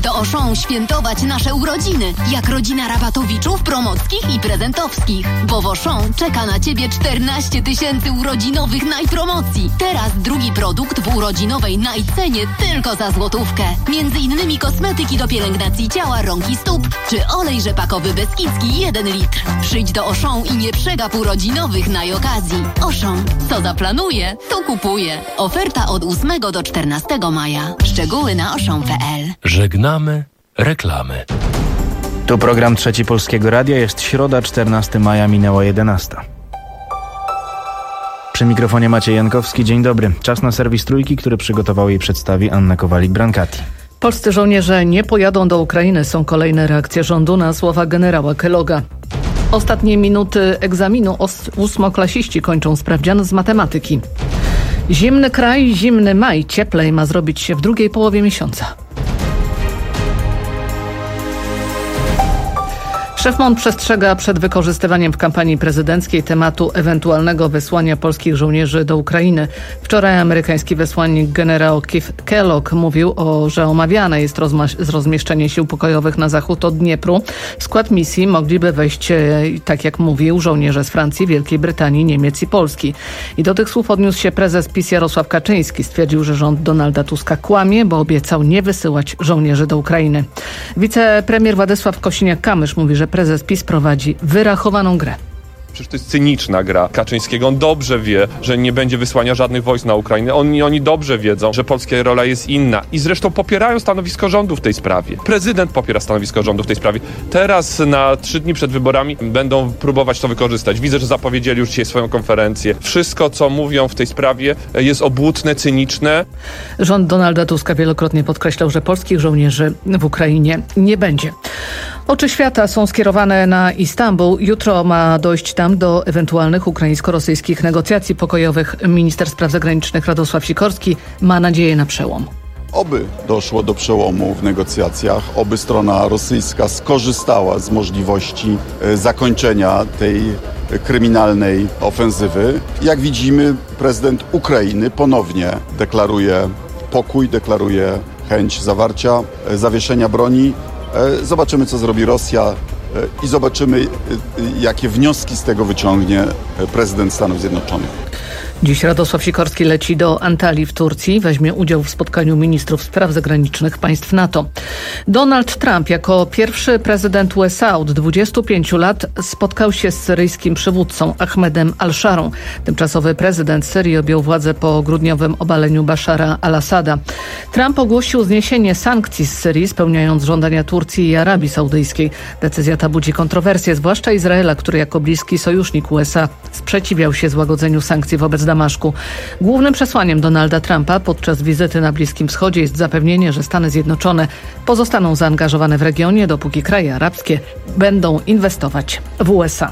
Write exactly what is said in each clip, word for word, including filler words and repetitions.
do Auchan świętować nasze urodziny, jak rodzina Rabatowiczów, Promockich i Prezentowskich. Bo w Auchan czeka na Ciebie czternaście tysięcy urodzinowych najpromocji. Teraz drugi produkt w urodzinowej najcenie tylko za złotówkę. Między innymi kosmetyki do pielęgnacji ciała, rąk i stóp, czy olej rzepakowy Beskidzki jeden litr. Przyjdź do Auchan i nie przegap urodzinowych najokazji. Auchan. Co zaplanuje, to kupuje. Oferta od ósmego do czternastego maja. Szczegóły na auchan kropka p l. Żegnamy reklamy. Tu program Trzeci Polskiego Radia. Jest środa, czternastego maja, minęła jedenasta. Przy mikrofonie Maciej Jankowski. Dzień dobry. Czas na serwis Trójki, który przygotował i przedstawi Anna Kowalik-Brankati. Polscy żołnierze nie pojadą do Ukrainy. Są kolejne reakcje rządu na słowa generała Kelloga. Ostatnie minuty egzaminu ósmoklasiści kończą sprawdzian z matematyki. Zimny kraj, zimny maj. Cieplej ma zrobić się w drugiej połowie miesiąca. Szef M O N przestrzega przed wykorzystywaniem w kampanii prezydenckiej tematu ewentualnego wysłania polskich żołnierzy do Ukrainy. Wczoraj amerykański wysłannik generał Keith Kellogg mówił, o, że omawiane jest rozma- rozmieszczenie sił pokojowych na zachód od Dniepru. W skład misji mogliby wejść, tak jak mówił, żołnierze z Francji, Wielkiej Brytanii, Niemiec i Polski. I do tych słów odniósł się prezes PiS Jarosław Kaczyński. Stwierdził, że rząd Donalda Tuska kłamie, bo obiecał nie wysyłać żołnierzy do Ukrainy. Wicepremier Władysław Kosiniak-Kamysz mówi, że prezes PiS prowadzi wyrachowaną grę. Przecież to jest cyniczna gra Kaczyńskiego. On dobrze wie, że nie będzie wysłania żadnych wojsk na Ukrainę. Oni, oni dobrze wiedzą, że polska rola jest inna. I zresztą popierają stanowisko rządu w tej sprawie. Prezydent popiera stanowisko rządu w tej sprawie. Teraz na trzy dni przed wyborami będą próbować to wykorzystać. Widzę, że zapowiedzieli już dzisiaj swoją konferencję. Wszystko, co mówią w tej sprawie, jest obłudne, cyniczne. Rząd Donalda Tuska wielokrotnie podkreślał, że polskich żołnierzy w Ukrainie nie będzie. Oczy świata są skierowane na Istanbul. Jutro ma dojść tam do ewentualnych ukraińsko-rosyjskich negocjacji pokojowych. Minister spraw zagranicznych Radosław Sikorski ma nadzieję na przełom. Oby doszło do przełomu w negocjacjach, oby strona rosyjska skorzystała z możliwości zakończenia tej kryminalnej ofensywy. Jak widzimy, prezydent Ukrainy ponownie deklaruje pokój, deklaruje chęć zawarcia, zawieszenia broni. Zobaczymy, co zrobi Rosja i zobaczymy, jakie wnioski z tego wyciągnie prezydent Stanów Zjednoczonych. Dziś Radosław Sikorski leci do Antalii w Turcji. Weźmie udział w spotkaniu ministrów spraw zagranicznych państw NATO. Donald Trump jako pierwszy prezydent U S A od dwudziestu pięciu lat spotkał się z syryjskim przywódcą Ahmedem al-Szarą. Tymczasowy prezydent Syrii objął władzę po grudniowym obaleniu Bashara al-Assada. Trump ogłosił zniesienie sankcji z Syrii, spełniając żądania Turcji i Arabii Saudyjskiej. Decyzja ta budzi kontrowersje, zwłaszcza Izraela, który jako bliski sojusznik U S A sprzeciwiał się złagodzeniu sankcji wobec Damaszku. Głównym przesłaniem Donalda Trumpa podczas wizyty na Bliskim Wschodzie jest zapewnienie, że Stany Zjednoczone pozostaną zaangażowane w regionie, dopóki kraje arabskie będą inwestować w U S A.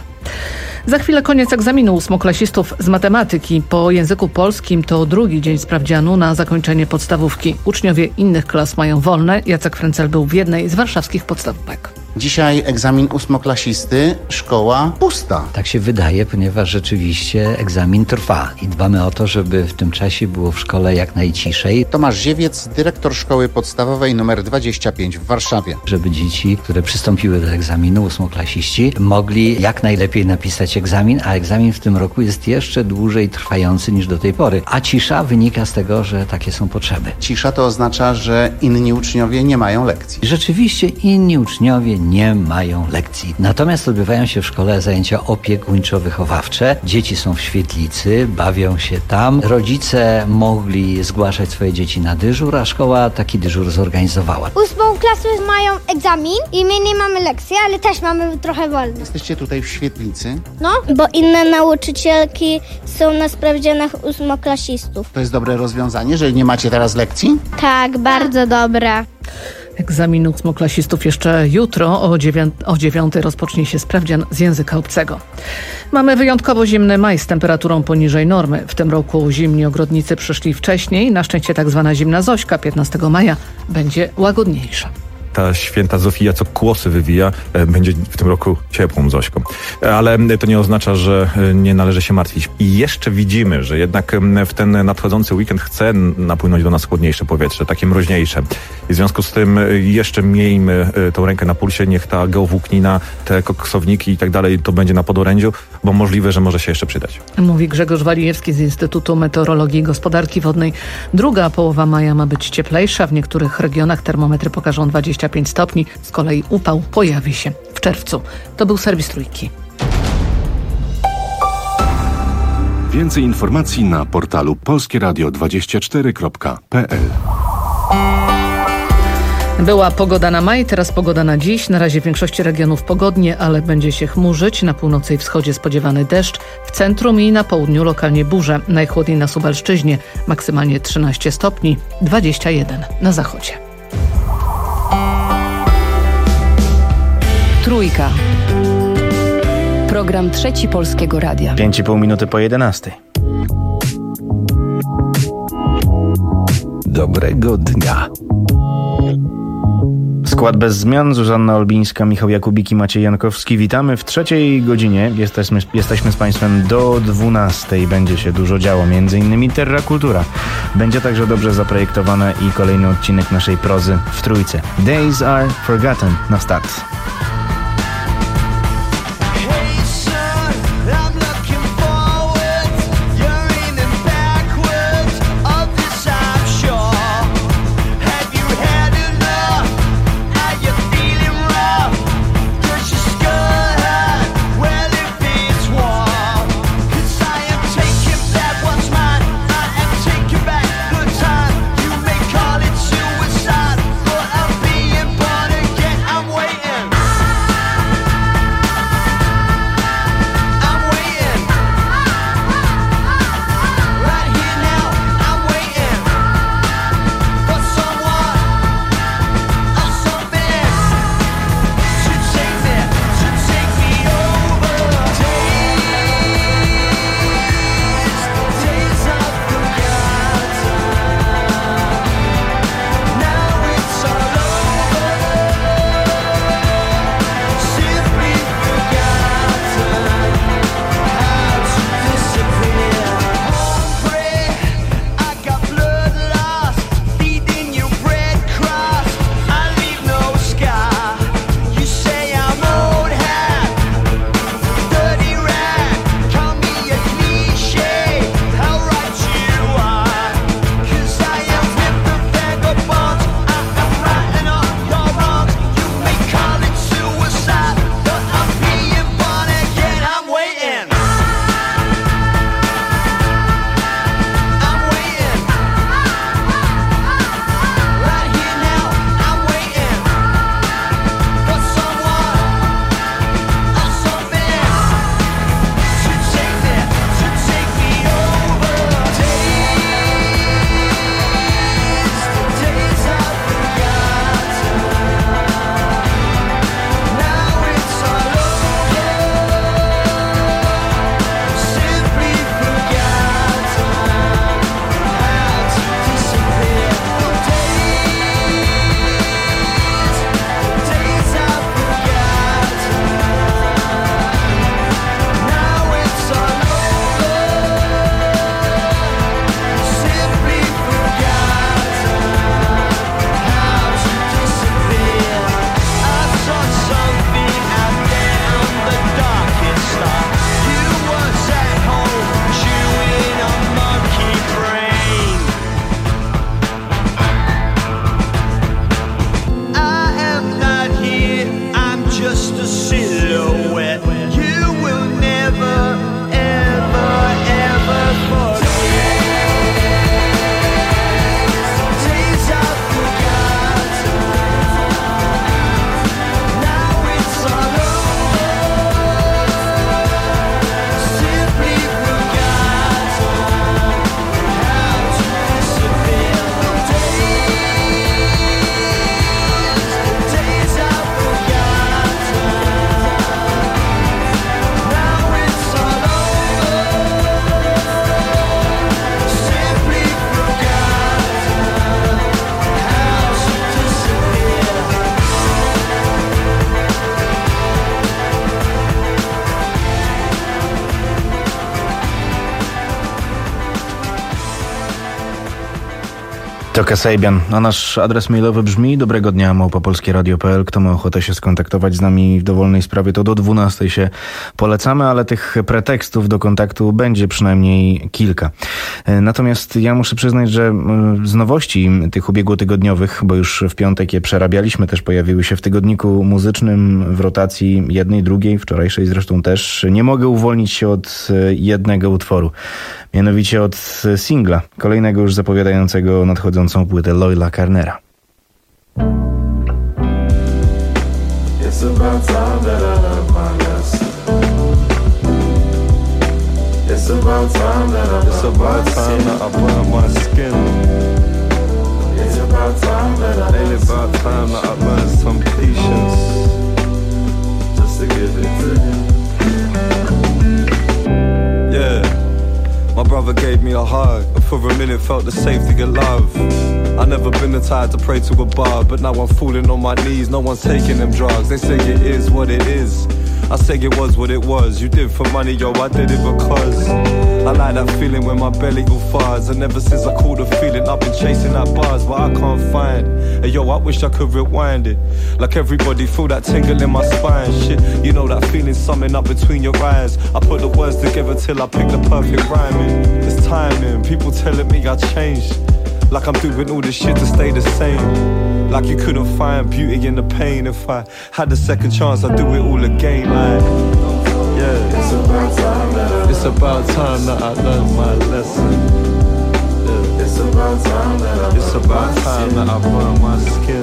Za chwilę koniec egzaminu ósmoklasistów z matematyki. Po języku polskim to drugi dzień sprawdzianu na zakończenie podstawówki. Uczniowie innych klas mają wolne. Jacek Frencel był w jednej z warszawskich podstawówek. Dzisiaj egzamin ósmoklasisty, szkoła pusta. Tak się wydaje, ponieważ rzeczywiście egzamin trwa i dbamy o to, żeby w tym czasie było w szkole jak najciszej. Tomasz Ziewiec, dyrektor szkoły podstawowej numer dwadzieścia pięć w Warszawie. Żeby dzieci, które przystąpiły do egzaminu, ósmoklasiści, mogli jak najlepiej napisać egzamin, a egzamin w tym roku jest jeszcze dłużej trwający niż do tej pory. A cisza wynika z tego, że takie są potrzeby. Cisza to oznacza, że inni uczniowie nie mają lekcji. Rzeczywiście inni uczniowie nie mają lekcji. Natomiast odbywają się w szkole zajęcia opiekuńczo-wychowawcze. Dzieci są w świetlicy, bawią się tam. Rodzice mogli zgłaszać swoje dzieci na dyżur, a szkoła taki dyżur zorganizowała. Ósmą klasę mają egzamin i my nie mamy lekcji, ale też mamy trochę wolne. Jesteście tutaj w świetlicy? No, bo inne nauczycielki są na sprawdzianach ósmoklasistów. To jest dobre rozwiązanie, że nie macie teraz lekcji? Tak, bardzo dobre. Egzamin ósmoklasistów jeszcze jutro o, dziewię- o dziewiątej rozpocznie się sprawdzian z języka obcego. Mamy wyjątkowo zimny maj z temperaturą poniżej normy. W tym roku zimni ogrodnicy przyszli wcześniej. Na szczęście tak zwana zimna Zośka piętnastego maja będzie łagodniejsza. ta święta Zofia, co kłosy wywija, będzie w tym roku ciepłą Zośką. Ale to nie oznacza, że nie należy się martwić. I jeszcze widzimy, że jednak w ten nadchodzący weekend chce napłynąć do nas chłodniejsze powietrze, takie mroźniejsze. I w związku z tym jeszcze miejmy tą rękę na pulsie, niech ta geowłóknina, te koksowniki i tak dalej, to będzie na podorędziu, bo możliwe, że może się jeszcze przydać. Mówi Grzegorz Walijewski z Instytutu Meteorologii i Gospodarki Wodnej. Druga połowa maja ma być cieplejsza. W niektórych regionach termometry pokażą dwadzieścia pięć stopni. Z kolei upał pojawi się w czerwcu. To był serwis Trójki. Więcej informacji na portalu polskie radio dwadzieścia cztery kropka p l. Była pogoda na maj, teraz pogoda na dziś. Na razie w większości regionów pogodnie, ale będzie się chmurzyć. Na północy i wschodzie spodziewany deszcz. W centrum i na południu lokalnie burze. Najchłodniej na Suwalszczyźnie. Maksymalnie trzynaście stopni, dwadzieścia jeden na zachodzie. Trójka. Program Trzeci Polskiego Radia. Pięć i pół minuty po jedenastej. Dobrego dnia. Skład bez zmian. Zuzanna Olbińska, Michał Jakubik i Maciej Jankowski. Witamy w trzeciej godzinie. Jesteśmy, jesteśmy z Państwem do dwunastej. Będzie się dużo działo, między innymi Terrakultura. Będzie także dobrze zaprojektowana i kolejny odcinek naszej prozy w Trójce. Days are forgotten na start. To Kasabian, a nasz adres mailowy brzmi dobrego dnia małpa polskie radio kropka p l. Kto ma ochotę się skontaktować z nami w dowolnej sprawie, to do dwunastej się polecamy, ale tych pretekstów do kontaktu będzie przynajmniej kilka. Natomiast ja muszę przyznać, że z nowości tych ubiegłotygodniowych, bo już w piątek je przerabialiśmy, też pojawiły się w tygodniku muzycznym w rotacji jednej, drugiej, wczorajszej zresztą też, nie mogę uwolnić się od jednego utworu. Mianowicie od singla, kolejnego już zapowiadającego nadchodzącą płytę Loyla Carnera. It's about time that I learned my lesson. It's about time that I It's about time that I burn my skin. It's about time that I Ain't about time that I learned some patience. Just to give it to him. Yeah. My brother gave me a hug, and for a minute felt the safety of love. I never been the type to pray to a bar, but now I'm falling on my knees, no one's taking them drugs. They say it is what it is, I say it was what it was. You did for money, yo, I did it because I like that feeling when my belly go fars. And ever since I caught the feeling, I've been chasing that bars, but I can't find. Hey yo, I wish I could rewind it. Like everybody feel that tingle in my spine. Shit, you know that feeling summing up between your eyes. I put the words together till I pick the perfect rhyming. It's timing, people telling me I changed. Like I'm doing all this shit to stay the same. Like you couldn't find beauty in the pain. If I had a second chance, I'd do it all again. Like, yeah, it's about time that I, it's about time that I learned my lesson. Yeah. It's about time that I, it's about time that I burn my skin.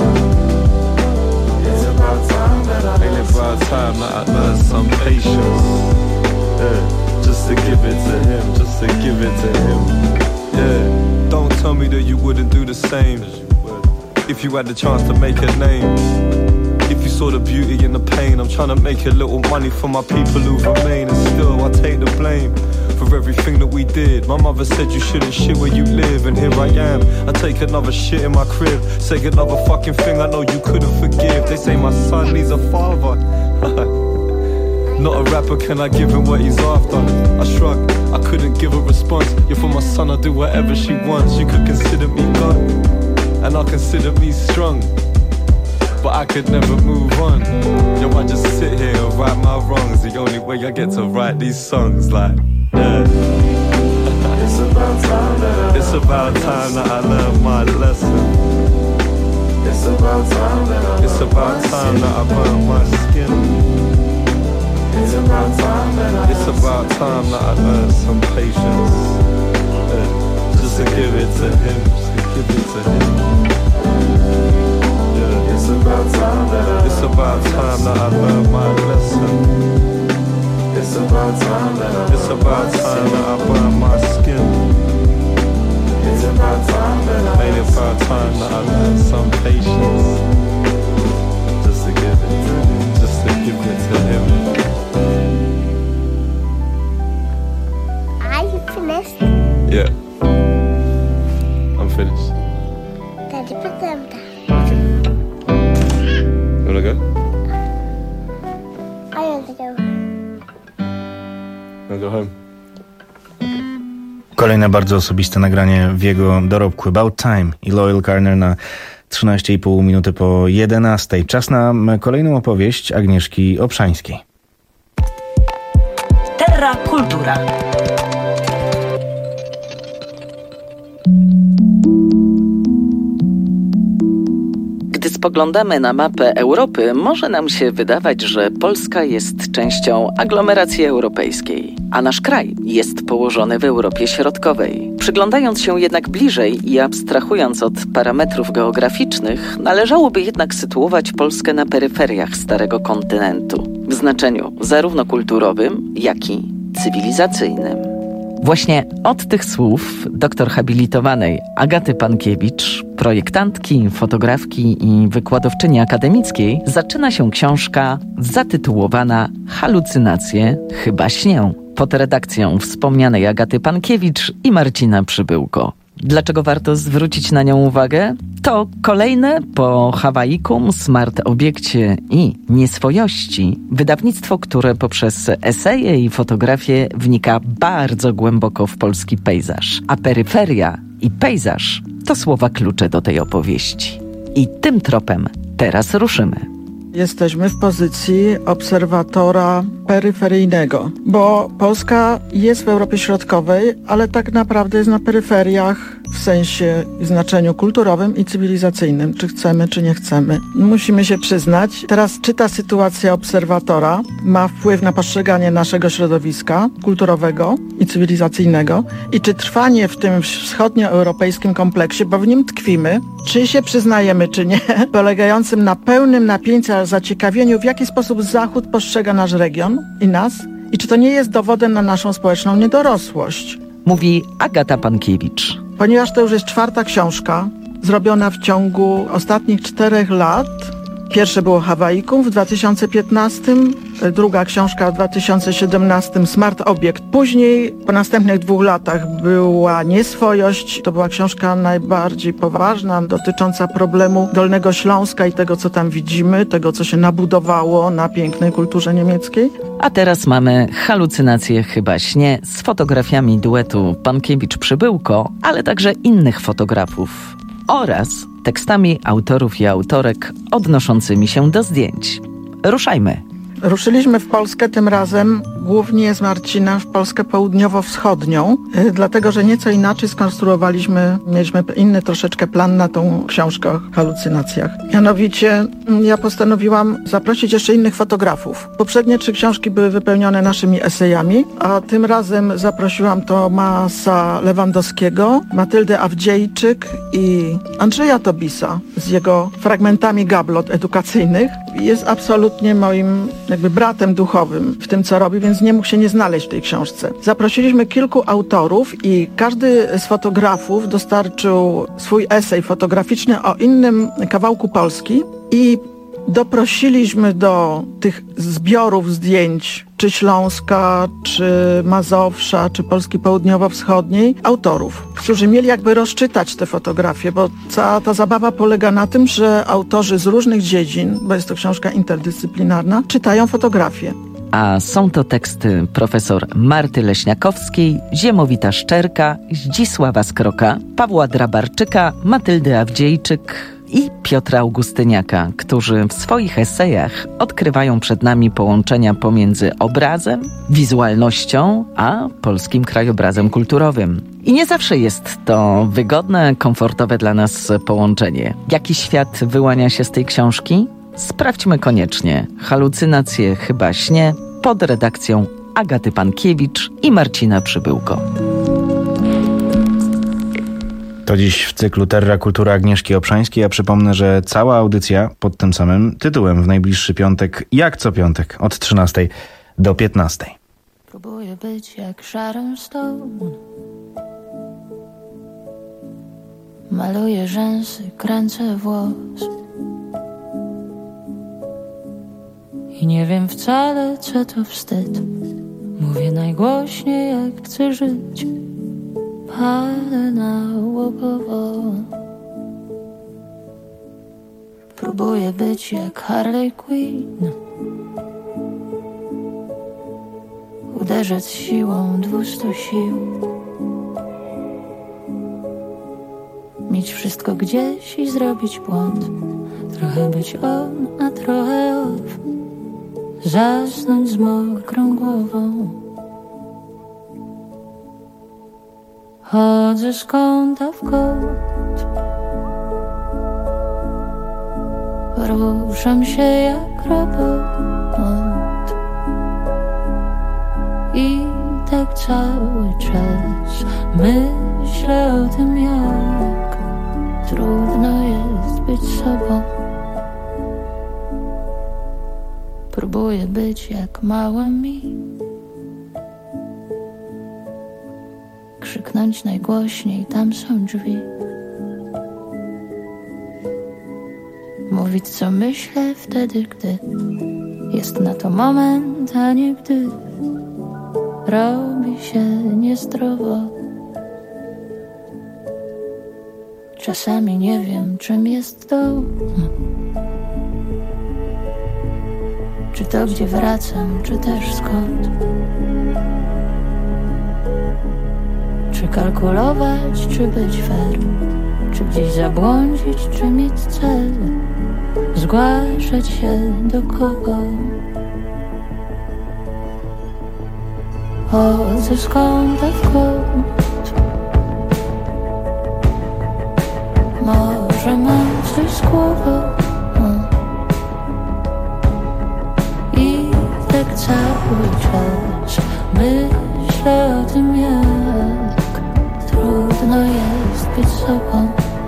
It's about time that I, ain't about time that I learned some patience. Yeah, just to give it to him, just to give it to him. Yeah. Don't tell me that you wouldn't do the same if you had the chance to make a name. If you saw the beauty in the pain, I'm trying to make a little money for my people who remain. And still I take the blame for everything that we did. My mother said you shouldn't shit where you live, and here I am, I take another shit in my crib. Say another fucking thing I know you couldn't forgive. They say my son needs a father. Not a rapper, can I give him what he's after? I shrug, I couldn't give a response. Yeah, for my son I'll do whatever she wants. You could consider me God, and I'll consider me strong, but I could never move on. Yo, I just sit here and right my wrongs. The only way I get to write these songs, like, yeah. It's about time that I, it's about time that I learned my lesson. It's about time that I, it's about time that I burn my skin. It's about time that I, it's about time that I learned some patience. Yeah, just to give it to him, just to give it to him. Yeah, it's about time that I, it's about time that I learned my lesson. It's about time that I, it's about time that I burn my skin. It's about time that I, ain't about time that I learned some patience. Just to give it to him, just to give it to him. Are you finished? Yeah, I'm finished. Daddy, put them down. Okay. You wanna go? I want to go. Wanna go home? Kolejne bardzo osobiste nagranie w jego dorobku. About Time i Loyal Carner na trzynaście i pół minuty po jedenastej. Czas na kolejną opowieść Agnieszki Obszańskiej. Terra Kultura. Gdy spoglądamy na mapę Europy, może nam się wydawać, że Polska jest częścią aglomeracji europejskiej, a nasz kraj jest położony w Europie Środkowej. Przyglądając się jednak bliżej i abstrahując od parametrów geograficznych, należałoby jednak sytuować Polskę na peryferiach starego kontynentu, w znaczeniu zarówno kulturowym, jak i cywilizacyjnym. Właśnie od tych słów doktor habilitowanej Agaty Pankiewicz, projektantki, fotografki i wykładowczyni akademickiej, zaczyna się książka zatytułowana Halucynacje chyba śnię, pod redakcją wspomnianej Agaty Pankiewicz i Marcina Przybyłko. Dlaczego warto zwrócić na nią uwagę? To kolejne po Hawaiikum, Smart Obiekcie i Nieswojości wydawnictwo, które poprzez eseje i fotografie wnika bardzo głęboko w polski pejzaż. A peryferia i pejzaż To słowa klucze do tej opowieści. I tym tropem teraz ruszymy. Jesteśmy w pozycji obserwatora peryferyjnego, bo Polska jest w Europie Środkowej, ale tak naprawdę jest na peryferiach w sensie i znaczeniu kulturowym i cywilizacyjnym, czy chcemy, czy nie chcemy. Musimy się przyznać, teraz czy ta sytuacja obserwatora ma wpływ na postrzeganie naszego środowiska kulturowego i cywilizacyjnego i czy trwanie w tym wschodnioeuropejskim kompleksie, bo w nim tkwimy, czy się przyznajemy, czy nie, polegającym na pełnym napięciu, zaciekawieniu, w jaki sposób Zachód postrzega nasz region i nas i czy to nie jest dowodem na naszą społeczną niedorosłość. Mówi Agata Pankiewicz. Ponieważ to już jest czwarta książka, zrobiona w ciągu ostatnich czterech lat. Pierwsze było Hawaiikum w dwa tysiące piętnastym, druga książka w dwa tysiące siedemnastym Smart Obiekt. Później, po następnych dwóch latach była Nieswojość. To była książka najbardziej poważna, dotycząca problemu Dolnego Śląska i tego, co tam widzimy, tego, co się nabudowało na pięknej kulturze niemieckiej. A teraz mamy Halucynacje chyba śnie z fotografiami duetu Pankiewicz-Przybyłko, ale także innych fotografów oraz tekstami autorów i autorek odnoszącymi się do zdjęć. Ruszajmy! Ruszyliśmy w Polskę tym razem głównie z Marcinem w Polskę południowo-wschodnią, yy, dlatego, że nieco inaczej skonstruowaliśmy, mieliśmy inny troszeczkę plan na tą książkę o halucynacjach. Mianowicie yy, ja postanowiłam zaprosić jeszcze innych fotografów. Poprzednie trzy książki były wypełnione naszymi esejami, a tym razem zaprosiłam Tomasa Lewandowskiego, Matyldę Awdziejczyk i Andrzeja Tobisa z jego fragmentami gablot edukacyjnych. Jest absolutnie moim jakby bratem duchowym w tym, co robi, więc nie mógł się nie znaleźć w tej książce. Zaprosiliśmy kilku autorów i każdy z fotografów dostarczył swój esej fotograficzny o innym kawałku Polski i doprosiliśmy do tych zbiorów zdjęć, czy Śląska, czy Mazowsza, czy Polski Południowo-Wschodniej, autorów, którzy mieli jakby rozczytać te fotografie, bo cała ta zabawa polega na tym, że autorzy z różnych dziedzin, bo jest to książka interdyscyplinarna, czytają fotografie. A są to teksty profesor Marty Leśniakowskiej, Ziemowita Szczerka, Zdzisława Skroka, Pawła Drabarczyka, Matyldy Awdziejczyk i Piotra Augustyniaka, którzy w swoich esejach odkrywają przed nami połączenia pomiędzy obrazem, wizualnością, a polskim krajobrazem kulturowym. I nie zawsze jest to wygodne, komfortowe dla nas połączenie. Jaki świat wyłania się z tej książki? Sprawdźmy koniecznie. Halucynacje chyba śnie pod redakcją Agaty Pankiewicz i Marcina Przybyłko. To dziś w cyklu Terra Kultura Agnieszki Obszańskiej. Ja przypomnę, że cała audycja pod tym samym tytułem w najbliższy piątek, jak co piątek, od trzynastej do piętnastej. Próbuję być jak Sharon Stone. Maluję rzęsy, kręcę włos. I nie wiem wcale, co to wstyd. Mówię najgłośniej, jak chcę żyć. Palę nałogowo. Próbuję być jak Harley Quinn. Uderzać siłą dwustu sił. Mieć wszystko gdzieś i zrobić błąd. Trochę być on, a trochę off. Zasnąć z mokrą głową. Chodzę z kąta w kąt. Ruszam się jak robot. I tak cały czas myślę o tym, jak trudno jest być sobą. Próbuję być jak mała mi. Krzyknąć najgłośniej, tam są drzwi. Mówić co myślę wtedy, gdy jest na to moment, a nie gdy robi się niezdrowo. Czasami nie wiem, czym jest dom. Czy to, gdzie wracam, czy też skąd. Czy kalkulować, czy być fair. Czy Czy gdzieś zabłądzić, czy mieć cel? Zgłaszać się do kogo? Chodzę z kąta w kąt. Może mam coś z głową. I tak cały czas myślę o tym, jak trudno jest być sobą.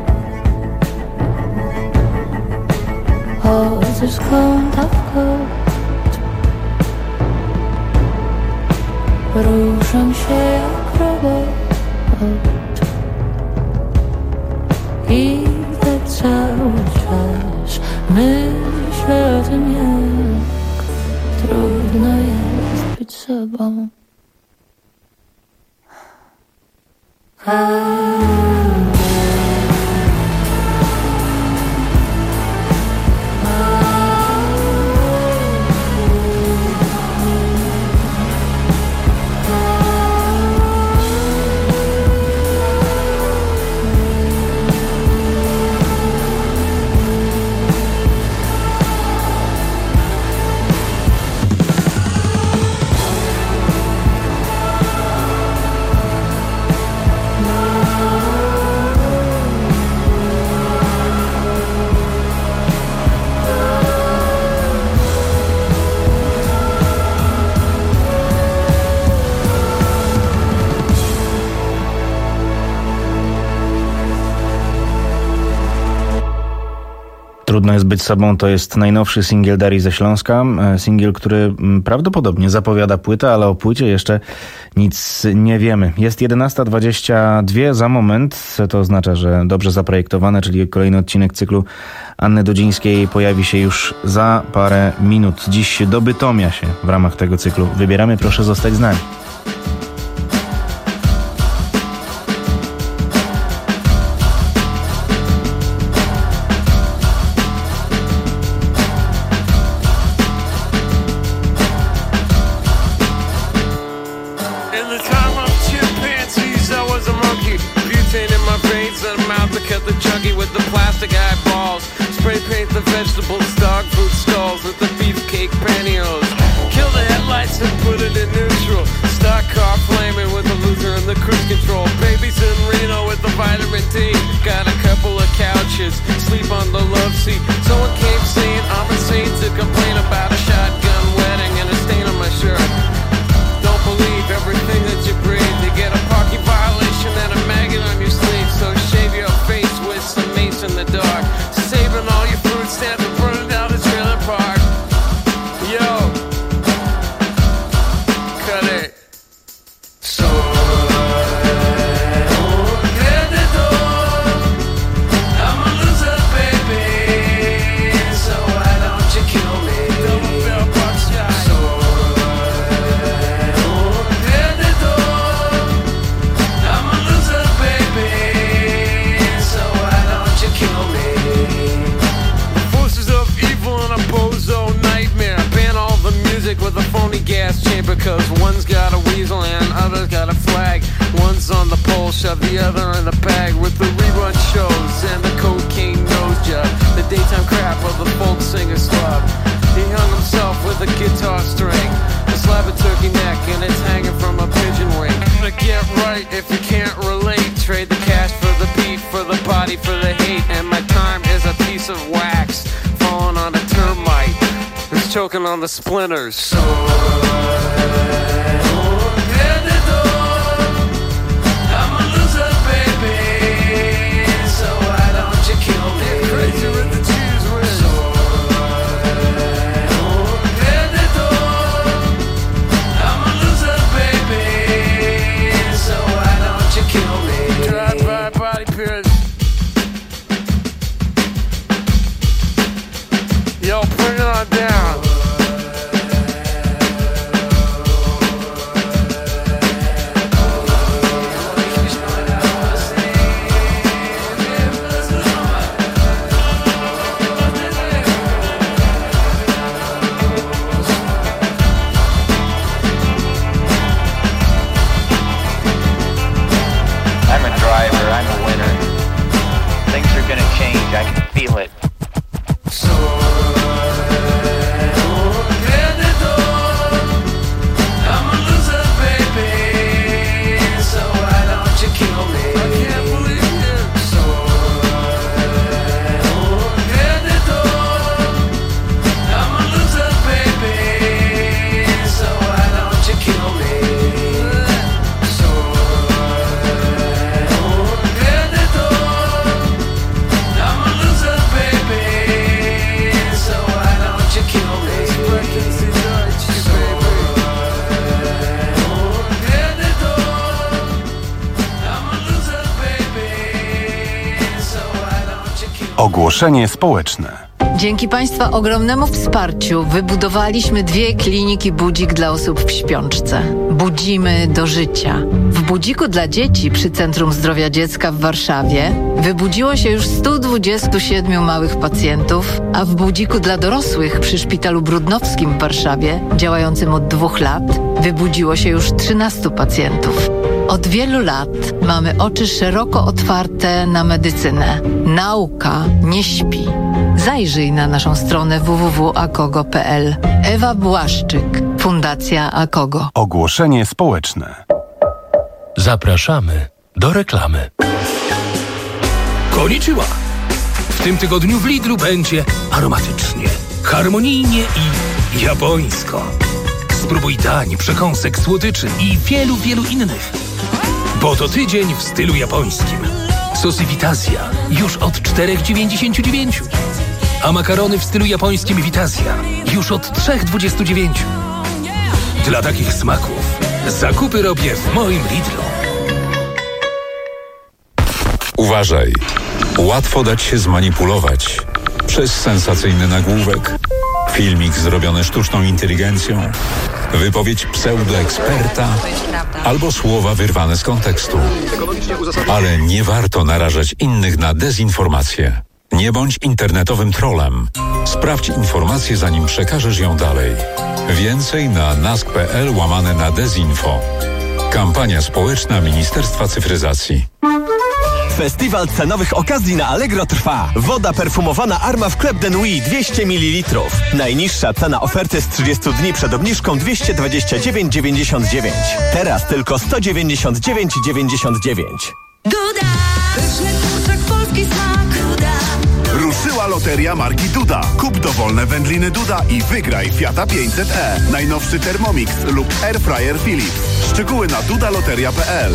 Chodzę z kąta w kąt. Ruszam się jak robot. I tak cały czas myślę o tym, jak trudno jest być sobą. Trudno jest być sobą to jest najnowszy singiel Darii ze Śląska. Singiel, który prawdopodobnie zapowiada płytę, ale o płycie jeszcze nic nie wiemy. Jest jedenasta dwadzieścia dwa za moment. To oznacza, że dobrze zaprojektowane, czyli kolejny odcinek cyklu Anny Dudzińskiej pojawi się już za parę minut. Dziś do Bytomia się w ramach tego cyklu wybieramy. Proszę zostać z nami. Choking on the splinters. So Ogłoszenie społeczne. Dzięki Państwa ogromnemu wsparciu wybudowaliśmy dwie kliniki Budzik dla osób w śpiączce. Budzimy do życia. W Budziku dla dzieci przy Centrum Zdrowia Dziecka w Warszawie wybudziło się już stu dwudziestu siedmiu małych pacjentów, a w Budziku dla dorosłych przy Szpitalu Brudnowskim w Warszawie, działającym od dwóch lat, wybudziło się już trzynastu pacjentów. Od wielu lat mamy oczy szeroko otwarte na medycynę. Nauka nie śpi. Zajrzyj na naszą stronę w w w kropka akogo kropka p l. Ewa Błaszczyk, Fundacja Akogo. Ogłoszenie społeczne. Zapraszamy do reklamy. Konnichiwa! W tym tygodniu w Lidlu będzie aromatycznie, harmonijnie i japońsko. Spróbuj dań, przekąsek, słodyczy i wielu, wielu innych. Bo to tydzień w stylu japońskim. Sosy Vitazja już od cztery dziewięćdziesiąt dziewięć. A makarony w stylu japońskim Vitazja już od trzy dwadzieścia dziewięć. Dla takich smaków zakupy robię w moim Lidlu. Uważaj. Łatwo dać się zmanipulować przez sensacyjny nagłówek, filmik zrobiony sztuczną inteligencją, wypowiedź pseudoeksperta albo słowa wyrwane z kontekstu. Ale nie warto narażać innych na dezinformację. Nie bądź internetowym trollem. Sprawdź informację, zanim przekażesz ją dalej. Więcej na nask kropka p l łamane na dezinfo. Kampania społeczna Ministerstwa Cyfryzacji. Festiwal cenowych okazji na Allegro trwa. Woda perfumowana Arma w Club de Nuit dwieście mililitrów. Najniższa cena oferty z trzydziestu dni przed obniżką dwieście dwadzieścia dziewięć dziewięćdziesiąt dziewięć. Teraz tylko sto dziewięćdziesiąt dziewięć dziewięćdziesiąt dziewięć. Duda! Pyszny kurczak, polski smak. Duda! Ruszyła loteria marki Duda. Kup dowolne wędliny Duda i wygraj Fiata pięćset e, najnowszy Thermomix lub Airfryer Philips. Szczegóły na dudaloteria kropka p l.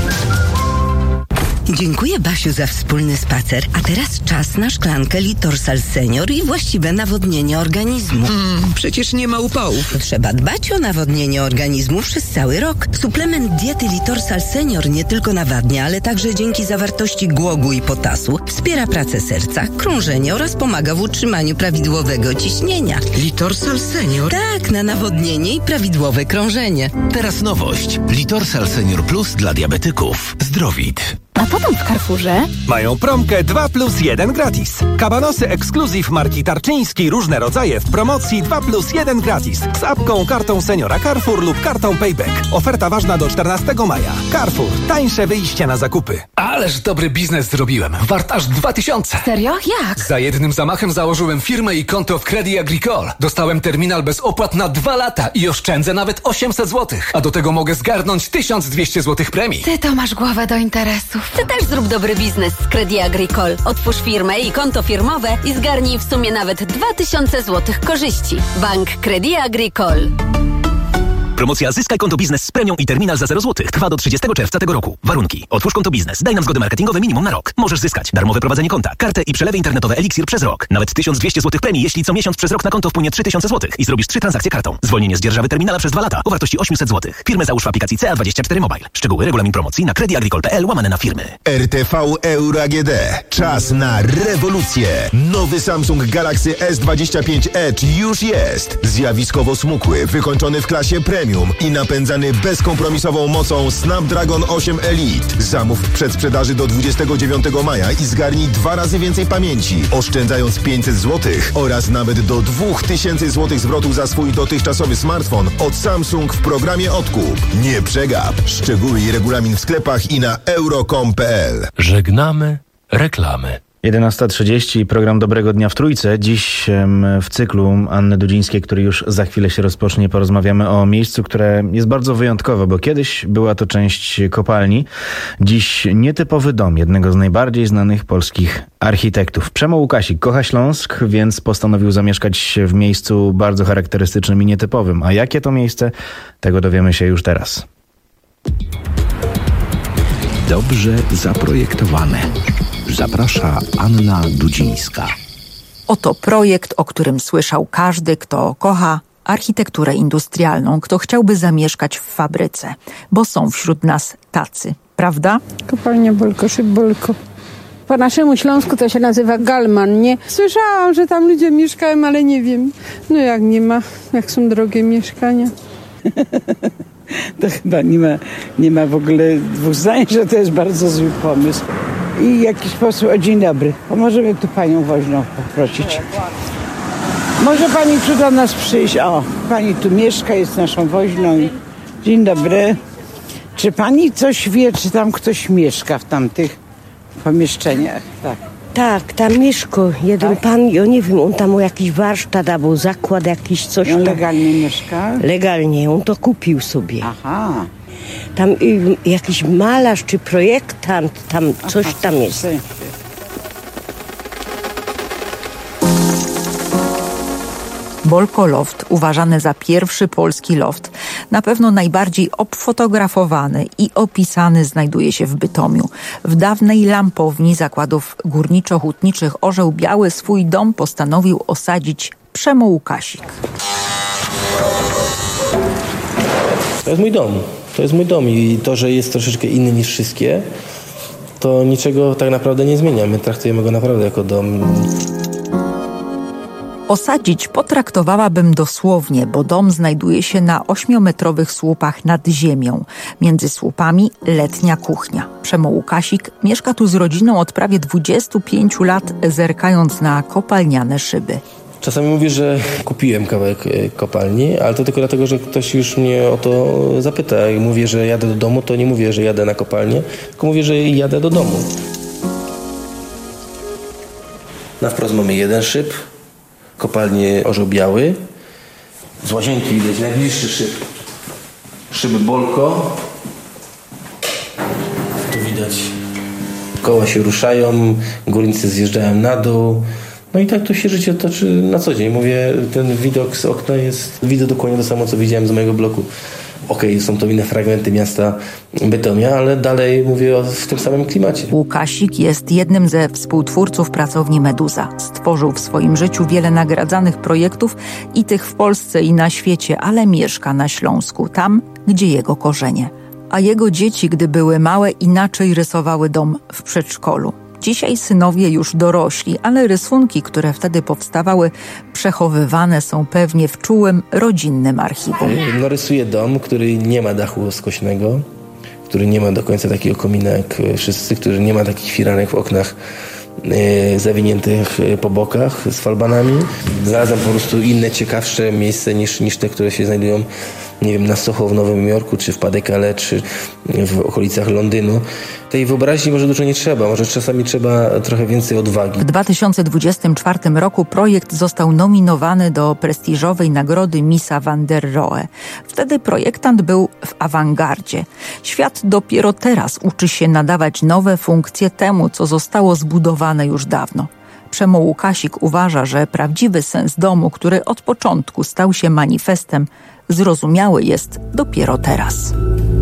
Dziękuję, Basiu, za wspólny spacer. A teraz czas na szklankę Litorsal Senior i właściwe nawodnienie organizmu. Mm, przecież nie ma upałów. Trzeba dbać o nawodnienie organizmu przez cały rok. Suplement diety Litorsal Senior nie tylko nawadnia, ale także dzięki zawartości głogu i potasu wspiera pracę serca, krążenie oraz pomaga w utrzymaniu prawidłowego ciśnienia. Litorsal Senior? Tak, na nawodnienie i prawidłowe krążenie. Teraz nowość. Litorsal Senior Plus dla diabetyków. Zdrowit. A co tam w Carrefourze? Mają promkę dwa plus jeden gratis. Kabanosy ekskluzyw marki Tarczyński, różne rodzaje w promocji dwa plus jeden gratis. Z apką, kartą seniora Carrefour lub kartą Payback. Oferta ważna do czternastego maja. Carrefour. Tańsze wyjście na zakupy. Ależ dobry biznes zrobiłem. Wart aż dwa tysiące. Serio? Jak? Za jednym zamachem założyłem firmę i konto w Credit Agricole. Dostałem terminal bez opłat na dwa lata i oszczędzę nawet osiemset złotych. A do tego mogę zgarnąć tysiąc dwieście złotych premii. Ty to masz głowę do interesów. Ty też zrób dobry biznes z Credit Agricole. Otwórz firmę i konto firmowe i zgarnij w sumie nawet dwa tysiące złotych korzyści. Bank Credit Agricole. Promocja Zyskaj konto biznes z premią i terminal za zero złotych trwa do trzydziestego czerwca tego roku. Warunki. Otwórz konto biznes. Daj nam zgody marketingowe minimum na rok. Możesz zyskać darmowe prowadzenie konta, kartę i przelewy internetowe Eliksir przez rok. Nawet tysiąc dwieście złotych premii, jeśli co miesiąc przez rok na konto wpłynie trzy tysiące złotych i zrobisz trzy transakcje kartą. Zwolnienie z dzierżawy terminala przez dwa lata o wartości osiemset złotych. Firmę załóż w aplikacji C A dwadzieścia cztery Mobile. Szczegóły, regulamin promocji na crediagricole kropka p l łamane na firmy. R T V Euro A G D. Czas na rewolucję. Nowy Samsung Galaxy S dwadzieścia pięć Edge już jest. Zjawiskowo smukły, wykończony w klasie premium i napędzany bezkompromisową mocą Snapdragon osiem Elite. Zamów w przedsprzedaży do dwudziestego dziewiątego maja i zgarnij dwa razy więcej pamięci, oszczędzając pięćset złotych oraz nawet do dwa tysiące złotych zwrotu za swój dotychczasowy smartfon od Samsung w programie Odkup. Nie przegap. Szczegóły i regulamin w sklepach i na euro kropka com kropka p l. Żegnamy reklamy. jedenasta trzydzieści, program Dobrego Dnia w Trójce. Dziś w cyklu Anny Dudzińskiej, który już za chwilę się rozpocznie, porozmawiamy o miejscu, które jest bardzo wyjątkowe, bo kiedyś była to część kopalni. Dziś nietypowy dom jednego z najbardziej znanych polskich architektów. Przemo Łukasik kocha Śląsk, więc postanowił zamieszkać w miejscu bardzo charakterystycznym i nietypowym. A jakie to miejsce? Tego dowiemy się już teraz. Dobrze zaprojektowane. Zaprasza Anna Dudzińska. Oto projekt, o którym słyszał każdy, kto kocha architekturę industrialną, kto chciałby zamieszkać w fabryce, bo są wśród nas tacy, prawda? Kopalnia Bolko, Szybbolko. Po naszemu Śląsku to się nazywa Galman, nie? Słyszałam, że tam ludzie mieszkają, ale nie wiem. No jak nie ma, jak są drogie mieszkania. To chyba nie ma, nie ma w ogóle dwóch zdań, że to jest bardzo zły pomysł. I jakiś poseł, o dzień dobry, możemy tu panią woźną poprosić. Może pani tu do nas przyjść? O, pani tu mieszka, jest naszą woźną. Dzień dobry. Czy pani coś wie, czy tam ktoś mieszka w tamtych pomieszczeniach? Tak. Tak, tam mieszka jeden tak? pan, ja nie wiem, on tam ma jakiś warsztat albo zakład jakiś coś I on tam. legalnie mieszka? Legalnie, on to kupił sobie. Aha. Tam y, jakiś malarz czy projektant, tam coś Aha, tam jest. Bolko Loft, uważany za pierwszy polski loft, na pewno najbardziej obfotografowany i opisany, znajduje się w Bytomiu. W dawnej lampowni zakładów górniczo-hutniczych Orzeł Biały swój dom postanowił osadzić Przemo Łukasik. To jest mój dom. To jest mój dom i to, że jest troszeczkę inny niż wszystkie, to niczego tak naprawdę nie zmienia. My traktujemy go naprawdę jako dom. Osadzić potraktowałabym dosłownie, bo dom znajduje się na ośmiometrowych słupach nad ziemią. Między słupami letnia kuchnia. Przemo Łukasik mieszka tu z rodziną od prawie dwudziestu pięciu lat, zerkając na kopalniane szyby. Czasami mówię, że kupiłem kawałek kopalni, ale to tylko dlatego, że ktoś już mnie o to zapyta. Jak mówię, że jadę do domu, to nie mówię, że jadę na kopalnię, tylko mówię, że jadę do domu. Na wprost mamy jeden szyb, kopalnię Orzeł Biały. Z łazienki widać najbliższy szyb. Szyby Bolko. Tu widać, koła się ruszają, górnicy zjeżdżają na dół. No i tak tu się życie toczy na co dzień. Mówię, ten widok z okna jest, widzę dokładnie to samo, co widziałem z mojego bloku. Okej, okay, są to inne fragmenty miasta Bytomia, ale dalej mówię o, w tym samym klimacie. Łukasik jest jednym ze współtwórców pracowni Meduza. Stworzył w swoim życiu wiele nagradzanych projektów i tych w Polsce i na świecie, ale mieszka na Śląsku, tam, gdzie jego korzenie. A jego dzieci, gdy były małe, inaczej rysowały dom w przedszkolu. Dzisiaj synowie już dorośli, ale rysunki, które wtedy powstawały, przechowywane są pewnie w czułym, rodzinnym archiwum. No, rysuję dom, który nie ma dachu skośnego, który nie ma do końca takiego komina jak wszyscy, który nie ma takich firanek w oknach e, zawiniętych po bokach z falbanami. Znalazłem po prostu inne, ciekawsze miejsce niż, niż te, które się znajdują, nie wiem, na Soho w Nowym Jorku, czy w Pas-de-Calais, czy w okolicach Londynu. Tej wyobraźni może dużo nie trzeba, może czasami trzeba trochę więcej odwagi. W dwa tysiące dwudziestym czwartym roku projekt został nominowany do prestiżowej nagrody Missa van der Rohe. Wtedy projektant był w awangardzie. Świat dopiero teraz uczy się nadawać nowe funkcje temu, co zostało zbudowane już dawno. Przemo Łukasik uważa, że prawdziwy sens domu, który od początku stał się manifestem, zrozumiały jest dopiero teraz.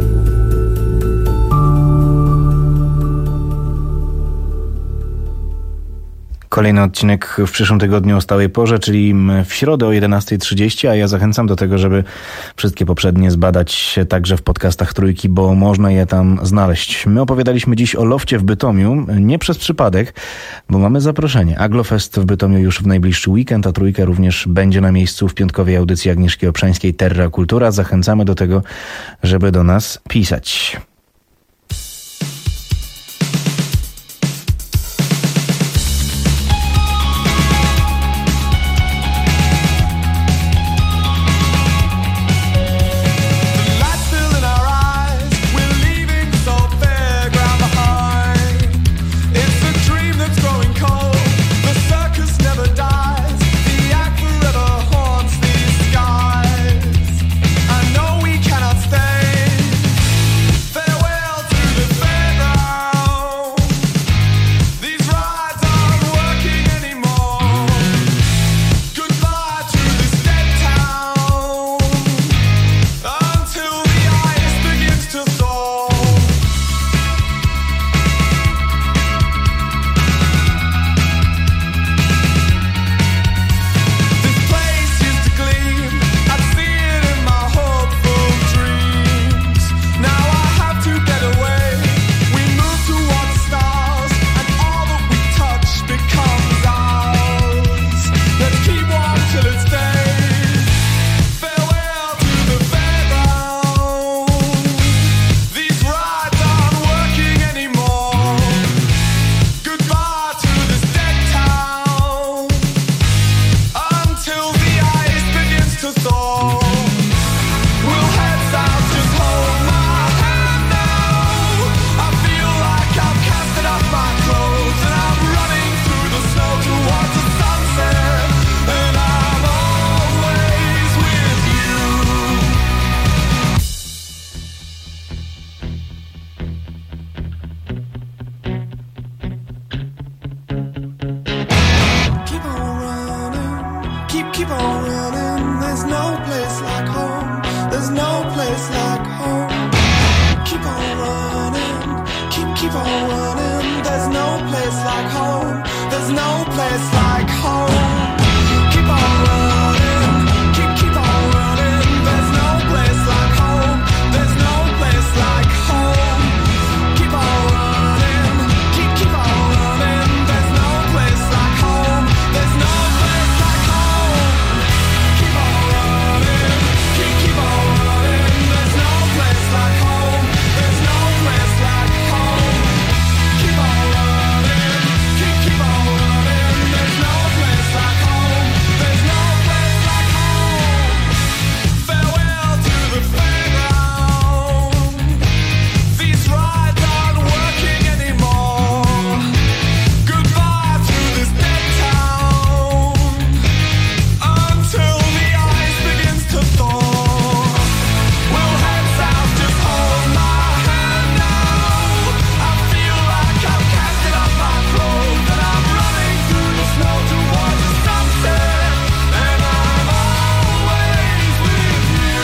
Kolejny odcinek w przyszłym tygodniu o stałej porze, czyli w środę o jedenastej trzydzieści, a ja zachęcam do tego, żeby wszystkie poprzednie zbadać także w podcastach Trójki, bo można je tam znaleźć. My opowiadaliśmy dziś o lofcie w Bytomiu, nie przez przypadek, bo mamy zaproszenie. Aglofest w Bytomiu już w najbliższy weekend, a Trójka również będzie na miejscu w piątkowej audycji Agnieszki Obszańskiej Terra Kultura. Zachęcamy do tego, żeby do nas pisać. Farewell. running. There's no place like home. There's no place like home. Keep on running. Keep, keep on running. There's no place like home. There's no place like home. Keep on running. Keep, keep on running. There's no place like home. There's no place like home. Keep on running. Keep, keep on running. There's no place like home. There's no place like home. Keep on running. Keep, keep on running. There's no place like home. There's no place like home. Keep on running. Keep, keep on running. There's no place like home. There's no place like home. Farewell to the playground. These rides aren't working anymore. Goodbye to this dead town. Until the ice begins to thaw. We'll head south, just hold my hand now. I feel like I'm casting off my clothes and I'm running through the snow towards the sunset. And I'm always with you.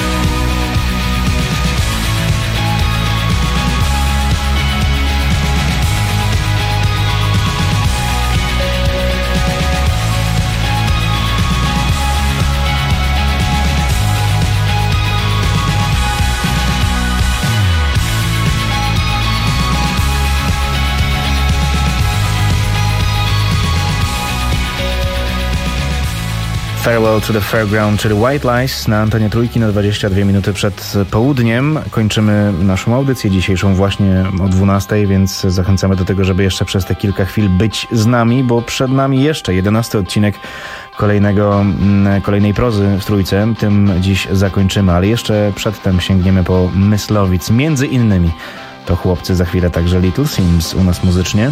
Farewell to the Fairground, czyli White Lies na antenie Trójki na dwadzieścia dwie minuty przed południem. Kończymy naszą audycję dzisiejszą właśnie o dwunastej, więc zachęcamy do tego, żeby jeszcze przez te kilka chwil być z nami, bo przed nami jeszcze jedenasty odcinek kolejnego, kolejnej prozy w Trójce. Tym dziś zakończymy, ale jeszcze przedtem sięgniemy po Myslowic. Między innymi to chłopcy, za chwilę także Little Sims u nas muzycznie.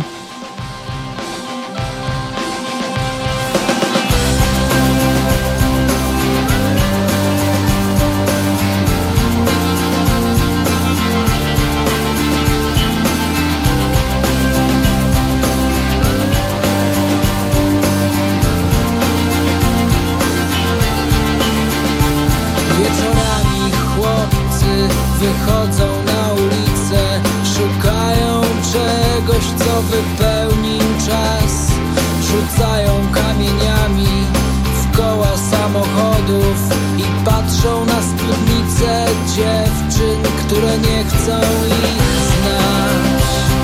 Wieczorami chłopcy wychodzą na ulicę, szukają czegoś, co wypełni im czas. Rzucają kamieniami w koła samochodów i patrzą na spódnice dziewczyn, które nie chcą ich znać.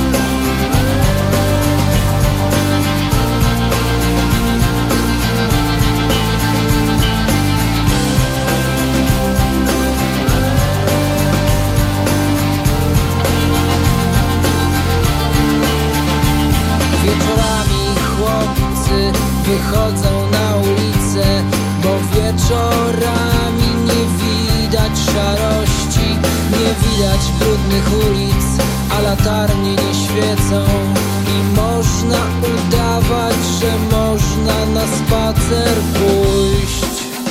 Wieczorami chłopcy wychodzą na ulicę, bo wieczorami nie widać szarości, nie widać brudnych ulic, a latarnie nie świecą i można udawać, że można na spacer pójść.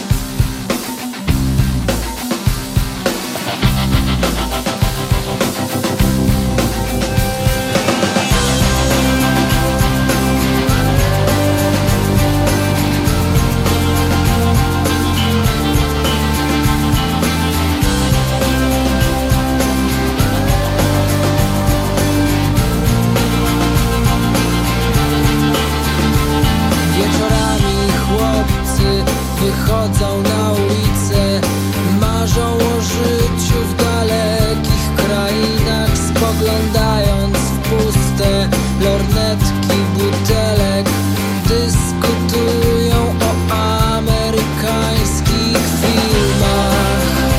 Wieczorami chłopcy wychodzą na ulicę, marzą o życiu w dalekich krainach, spoglądając w puste lornetki butelek, dyskutują o amerykańskich filmach.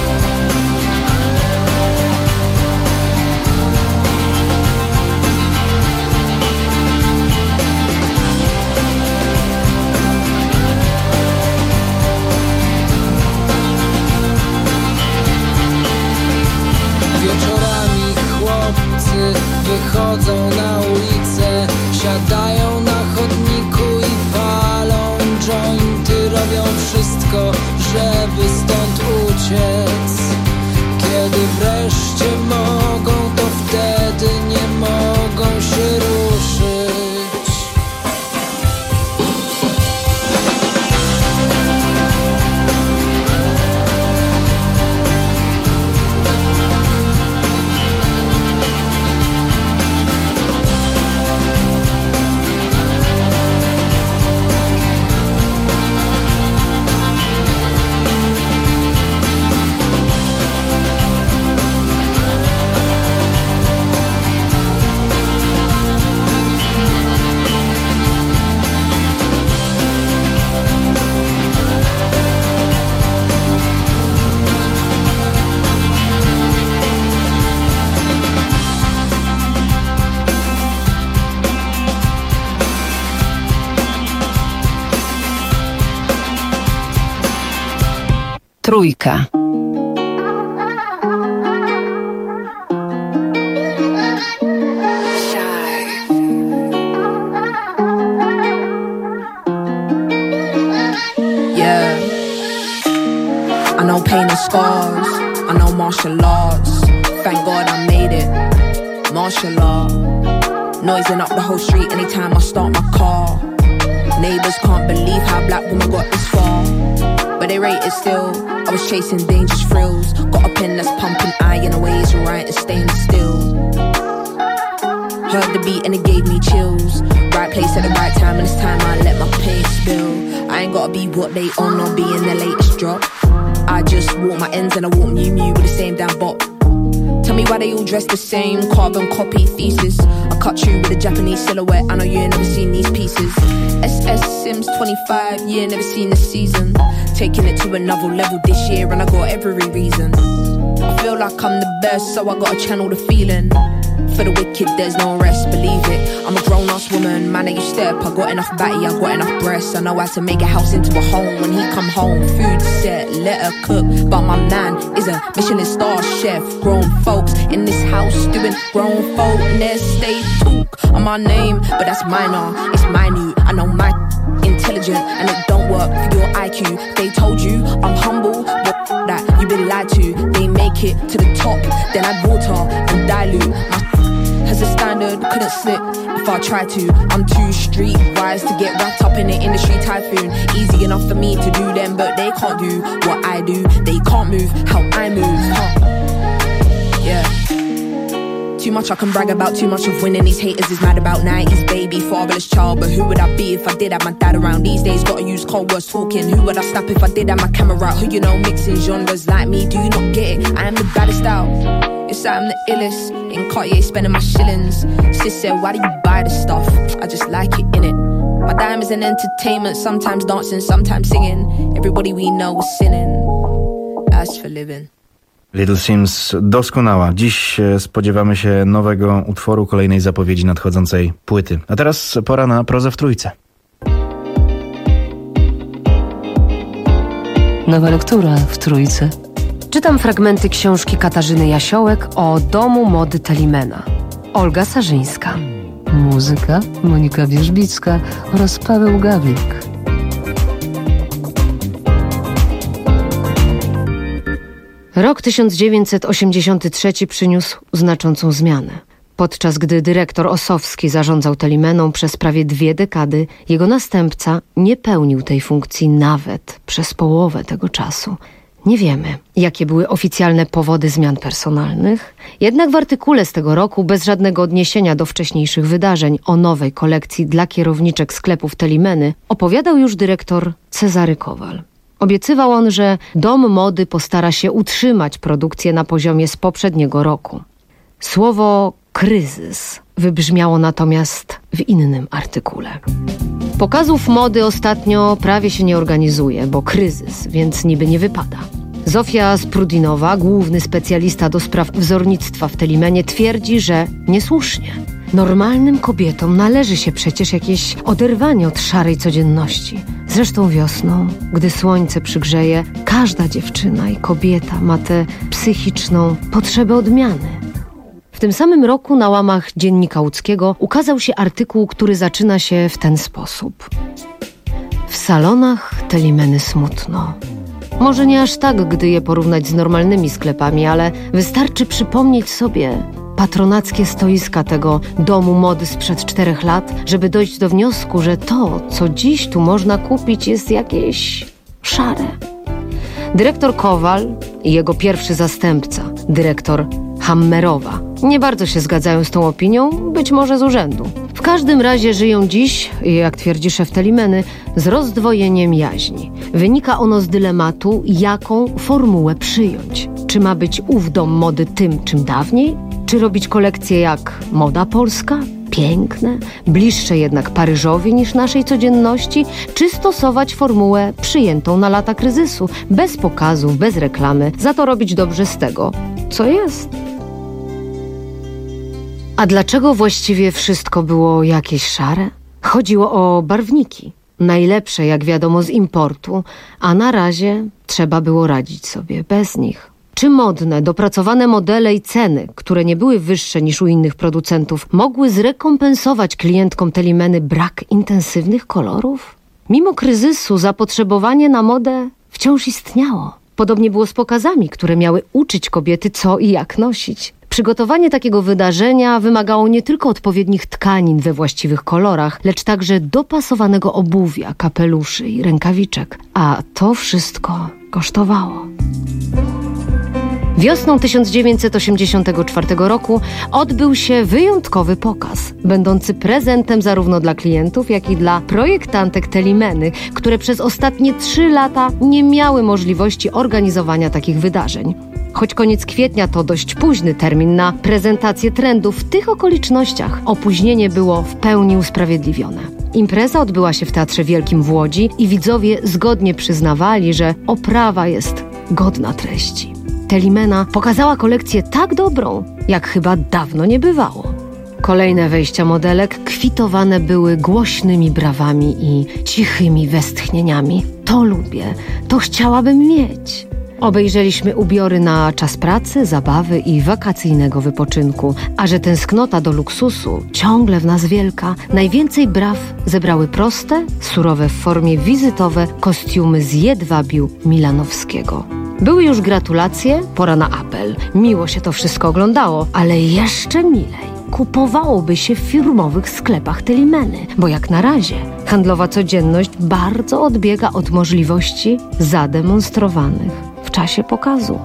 Wieczorami chłopcy wychodzą na ulicę, siadają na chodniku i palą jointy, robią wszystko, żeby stąd uciec. Kiedy wreszcie mogą, to wtedy nie mogą się ruszyć. Trójka. Yeah. I know pain and scars. I know martial arts. Thank God I made it. Martial law. Noising up the whole street anytime I start my car. Neighbors can't believe how black women got this far, but they rate it still. I was chasing dangerous thrills. Got a pen that's pumping iron away, it's right and staying still. Heard the beat and it gave me chills. Right place at the right time, and it's time I let my pain spill. I ain't gotta be what they on or be in the latest drop. I just walk my ends and I walk Mew Mew with the same damn bop. Tell me why they all dress the same, carbon copy thesis. I cut you with a Japanese silhouette, I know you ain't never seen these pieces. S S Sims twenty-five, yeah, never seen this season. Taking it to another level this year and I got every reason. I feel like I'm the best, so I gotta channel the feeling. For the wicked, there's no rest, believe it. I'm a grown-ass woman, man, you step. I got enough batty, I got enough breasts. I know how to make a house into a home. When he come home, food set, let her cook. But my man is a Michelin star chef. Grown folks in this house doing grown folk. Nest, they talk on my name, but that's minor, it's minute. I know my intelligent and it don't work for your I Q. They told you I'm humble, but that you've been lied to. They make it to the top, then add water and dilute. My has a standard, couldn't slip if I tried to. I'm too streetwise to get wrapped up in the industry typhoon. Easy enough for me to do them, but they can't do what I do. They can't move how I move, huh? Yeah. Too much I can brag about, too much of winning. These haters is mad about nineties, baby, fatherless child. But who would I be if I did have my dad around? These days gotta use cold words talking. Who would I snap if I did have my camera out? Who you know mixing genres like me, do you not get it? I am the baddest out. Yes, I'm the illest. In Cartier spending my shillings. Sis said, why do you buy this stuff? I just like it, innit? My dime is an entertainment. Sometimes dancing, sometimes singing. Everybody we know is sinning. As for living. Little Sims doskonała. Dziś spodziewamy się nowego utworu, kolejnej zapowiedzi nadchodzącej płyty. A teraz pora na prozę w trójce. Nowa lektura w trójce. Czytam fragmenty książki Katarzyny Jasiołek o domu mody Telimena. Olga Sarzyńska. Muzyka Monika Wierzbicka oraz Paweł Gawlik. Rok tysiąc dziewięćset osiemdziesiąty trzeci przyniósł znaczącą zmianę. Podczas gdy dyrektor Ossowski zarządzał Telimeną przez prawie dwie dekady, jego następca nie pełnił tej funkcji nawet przez połowę tego czasu. Nie wiemy, jakie były oficjalne powody zmian personalnych, jednak w artykule z tego roku, bez żadnego odniesienia do wcześniejszych wydarzeń o nowej kolekcji dla kierowniczek sklepów Telimeny, opowiadał już dyrektor Cezary Kowal. Obiecywał on, że dom mody postara się utrzymać produkcję na poziomie z poprzedniego roku. Słowo kryzys wybrzmiało natomiast w innym artykule. Pokazów mody ostatnio prawie się nie organizuje, bo kryzys, więc niby nie wypada. Zofia Sprudinowa, główny specjalista do spraw wzornictwa w Telimenie, twierdzi, że niesłusznie. Normalnym kobietom należy się przecież jakieś oderwanie od szarej codzienności. Zresztą wiosną, gdy słońce przygrzeje, każda dziewczyna i kobieta ma tę psychiczną potrzebę odmiany. W tym samym roku na łamach Dziennika Łódzkiego ukazał się artykuł, który zaczyna się w ten sposób. W salonach Telimeny smutno. Może nie aż tak, gdy je porównać z normalnymi sklepami, ale wystarczy przypomnieć sobie patronackie stoiska tego domu mody sprzed czterech lat, żeby dojść do wniosku, że to, co dziś tu można kupić, jest jakieś szare. Dyrektor Kowal i jego pierwszy zastępca, dyrektor Hammerowa, nie bardzo się zgadzają z tą opinią, być może z urzędu. W każdym razie żyją dziś, jak twierdzi szef Telimeny, z rozdwojeniem jaźni. Wynika ono z dylematu, jaką formułę przyjąć. Czy ma być ów dom mody tym, czym dawniej? Czy robić kolekcję jak moda polska? Piękne, bliższe jednak Paryżowi niż naszej codzienności? Czy stosować formułę przyjętą na lata kryzysu, bez pokazów, bez reklamy, za to robić dobrze z tego, co jest? A dlaczego właściwie wszystko było jakieś szare? Chodziło o barwniki. najlepsze, jak wiadomo, z importu, a na razie trzeba było radzić sobie bez nich. Czy modne, dopracowane modele i ceny, które nie były wyższe niż u innych producentów, mogły zrekompensować klientkom Telimeny brak intensywnych kolorów? Mimo kryzysu zapotrzebowanie na modę wciąż istniało. Podobnie było z pokazami, które miały uczyć kobiety, co i jak nosić. Przygotowanie takiego wydarzenia wymagało nie tylko odpowiednich tkanin we właściwych kolorach, lecz także dopasowanego obuwia, kapeluszy i rękawiczek. A to wszystko kosztowało. Wiosną tysiąc dziewięćset osiemdziesiątego czwartego roku odbył się wyjątkowy pokaz, będący prezentem zarówno dla klientów, jak i dla projektantek Telimeny, które przez ostatnie trzy lata nie miały możliwości organizowania takich wydarzeń. Choć koniec kwietnia to dość późny termin na prezentację trendów, w tych okolicznościach opóźnienie było w pełni usprawiedliwione. Impreza odbyła się w Teatrze Wielkim w Łodzi i widzowie zgodnie przyznawali, że oprawa jest godna treści. Telimena pokazała kolekcję tak dobrą, jak chyba dawno nie bywało. Kolejne wejścia modelek kwitowane były głośnymi brawami i cichymi westchnieniami. To lubię, to chciałabym mieć. Obejrzeliśmy ubiory na czas pracy, zabawy i wakacyjnego wypoczynku. A że tęsknota do luksusu ciągle w nas wielka, najwięcej braw zebrały proste, surowe w formie wizytowe kostiumy z jedwabiu milanowskiego. Były już gratulacje, pora na apel. Miło się to wszystko oglądało, ale jeszcze milej kupowałoby się w firmowych sklepach Telimeny, bo jak na razie handlowa codzienność bardzo odbiega od możliwości zademonstrowanych w czasie pokazu.